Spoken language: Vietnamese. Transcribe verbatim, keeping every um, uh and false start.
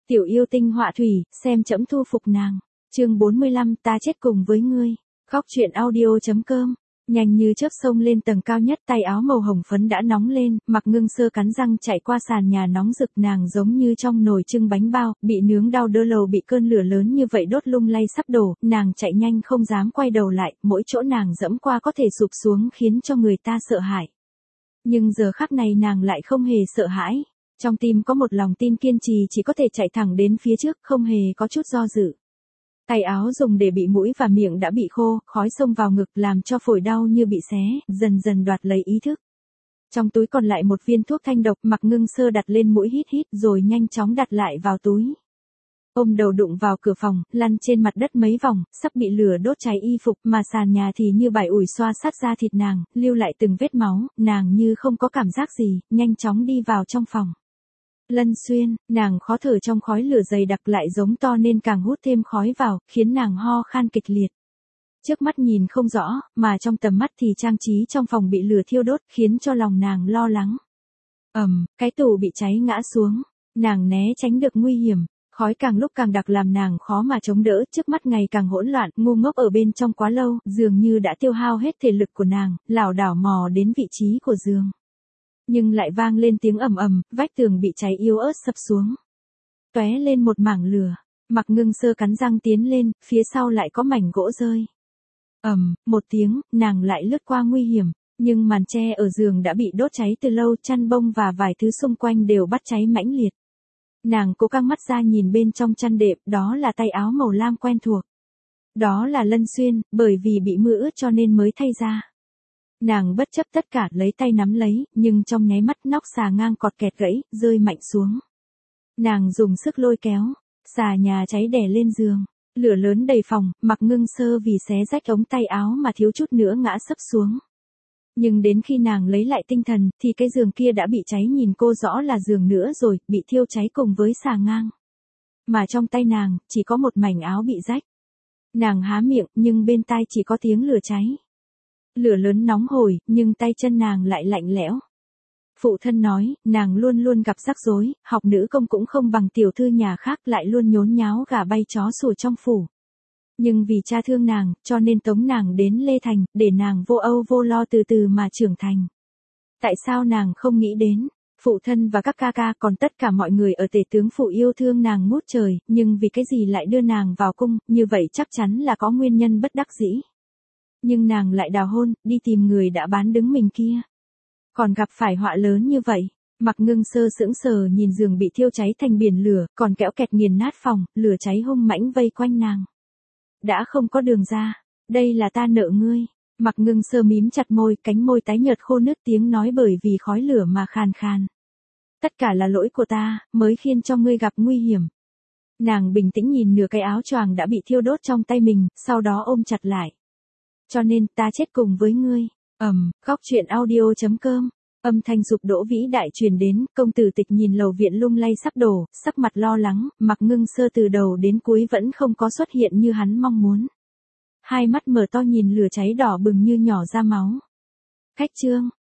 Tiểu yêu tinh họa thủy, xem trẫm thu phục nàng. Chương bốn mươi lăm, ta chết cùng với ngươi. Khóc truyện audio chấm com. Nhanh như chớp xông lên tầng cao nhất, tay áo màu hồng phấn đã nóng lên, Mặc Ngưng Sơ cắn răng chạy qua sàn nhà nóng rực, nàng giống như trong nồi trưng bánh bao, bị nướng đau đơ lầu bị cơn lửa lớn như vậy đốt lung lay sắp đổ, nàng chạy nhanh không dám quay đầu lại, mỗi chỗ nàng dẫm qua có thể sụp xuống khiến cho người ta sợ hãi. Nhưng giờ khắc này nàng lại không hề sợ hãi, trong tim có một lòng tin kiên trì chỉ có thể chạy thẳng đến phía trước, không hề có chút do dự. Tay áo dùng để bị mũi và miệng đã bị khô, khói xông vào ngực làm cho phổi đau như bị xé, dần dần đoạt lấy ý thức. Trong túi còn lại một viên thuốc thanh độc, Mặc Ngưng Sơ đặt lên mũi hít hít rồi nhanh chóng đặt lại vào túi. Ôm đầu đụng vào cửa phòng, lăn trên mặt đất mấy vòng, sắp bị lửa đốt cháy y phục, mà sàn nhà thì như bài ủi xoa sát da thịt nàng, lưu lại từng vết máu, nàng như không có cảm giác gì, nhanh chóng đi vào trong phòng. Lân Xuyên, nàng khó thở trong khói lửa dày đặc lại giống to nên càng hút thêm khói vào, khiến nàng ho khan kịch liệt. Trước mắt nhìn không rõ, mà trong tầm mắt thì trang trí trong phòng bị lửa thiêu đốt, khiến cho lòng nàng lo lắng. Ầm, cái tủ bị cháy ngã xuống, nàng né tránh được nguy hiểm, khói càng lúc càng đặc làm nàng khó mà chống đỡ, trước mắt ngày càng hỗn loạn, ngu ngốc ở bên trong quá lâu, dường như đã tiêu hao hết thể lực của nàng, lảo đảo mò đến vị trí của giường. Nhưng lại vang lên tiếng ầm ầm, vách tường bị cháy yếu ớt sập xuống. Tóe lên một mảng lửa, Mặc Ngưng Sơ cắn răng tiến lên, phía sau lại có mảnh gỗ rơi. Ầm, một tiếng, nàng lại lướt qua nguy hiểm, nhưng màn che ở giường đã bị đốt cháy từ lâu, chăn bông và vài thứ xung quanh đều bắt cháy mãnh liệt. Nàng cố căng mắt ra nhìn bên trong chăn đệm, đó là tay áo màu lam quen thuộc. Đó là Lân Xuyên, bởi vì bị mưa ướt cho nên mới thay ra. Nàng bất chấp tất cả lấy tay nắm lấy, nhưng trong nháy mắt nóc xà ngang cọt kẹt gãy, rơi mạnh xuống. Nàng dùng sức lôi kéo, xà nhà cháy đè lên giường, lửa lớn đầy phòng, Mặc Ngưng Sơ vì xé rách ống tay áo mà thiếu chút nữa ngã sấp xuống. Nhưng đến khi nàng lấy lại tinh thần, thì cái giường kia đã bị cháy, nhìn cô rõ là giường nữa rồi, bị thiêu cháy cùng với xà ngang. Mà trong tay nàng, chỉ có một mảnh áo bị rách. Nàng há miệng, nhưng bên tai chỉ có tiếng lửa cháy. Lửa lớn nóng hổi, nhưng tay chân nàng lại lạnh lẽo. Phụ thân nói, nàng luôn luôn gặp rắc rối, học nữ công cũng không bằng tiểu thư nhà khác, lại luôn nhốn nháo gà bay chó sủa trong phủ. Nhưng vì cha thương nàng, cho nên tống nàng đến Lê Thành, để nàng vô âu vô lo từ từ mà trưởng thành. Tại sao nàng không nghĩ đến, phụ thân và các ca ca còn tất cả mọi người ở tể tướng phủ yêu thương nàng ngút trời, nhưng vì cái gì lại đưa nàng vào cung, như vậy chắc chắn là có nguyên nhân bất đắc dĩ. Nhưng nàng lại đào hôn, đi tìm người đã bán đứng mình kia. Còn gặp phải họa lớn như vậy, Mặc Ngưng Sơ sững sờ nhìn giường bị thiêu cháy thành biển lửa, còn kẽo kẹt nghiền nát phòng, lửa cháy hung mãnh vây quanh nàng. Đã không có đường ra, đây là ta nợ ngươi. Mặc Ngưng Sơ mím chặt môi, cánh môi tái nhợt khô nứt, tiếng nói bởi vì khói lửa mà khàn khàn. Tất cả là lỗi của ta, mới khiến cho ngươi gặp nguy hiểm. Nàng bình tĩnh nhìn nửa cái áo choàng đã bị thiêu đốt trong tay mình, sau đó ôm chặt lại. Cho nên, ta chết cùng với ngươi. Ầm, um, khóc truyện audio chấm com. Âm thanh sụp đổ vĩ đại truyền đến, công tử Tịch nhìn lầu viện lung lay sắp đổ, sắc mặt lo lắng, Mặc Ngưng Sơ từ đầu đến cuối vẫn không có xuất hiện như hắn mong muốn. Hai mắt mở to nhìn lửa cháy đỏ bừng như nhỏ ra máu. Cách chương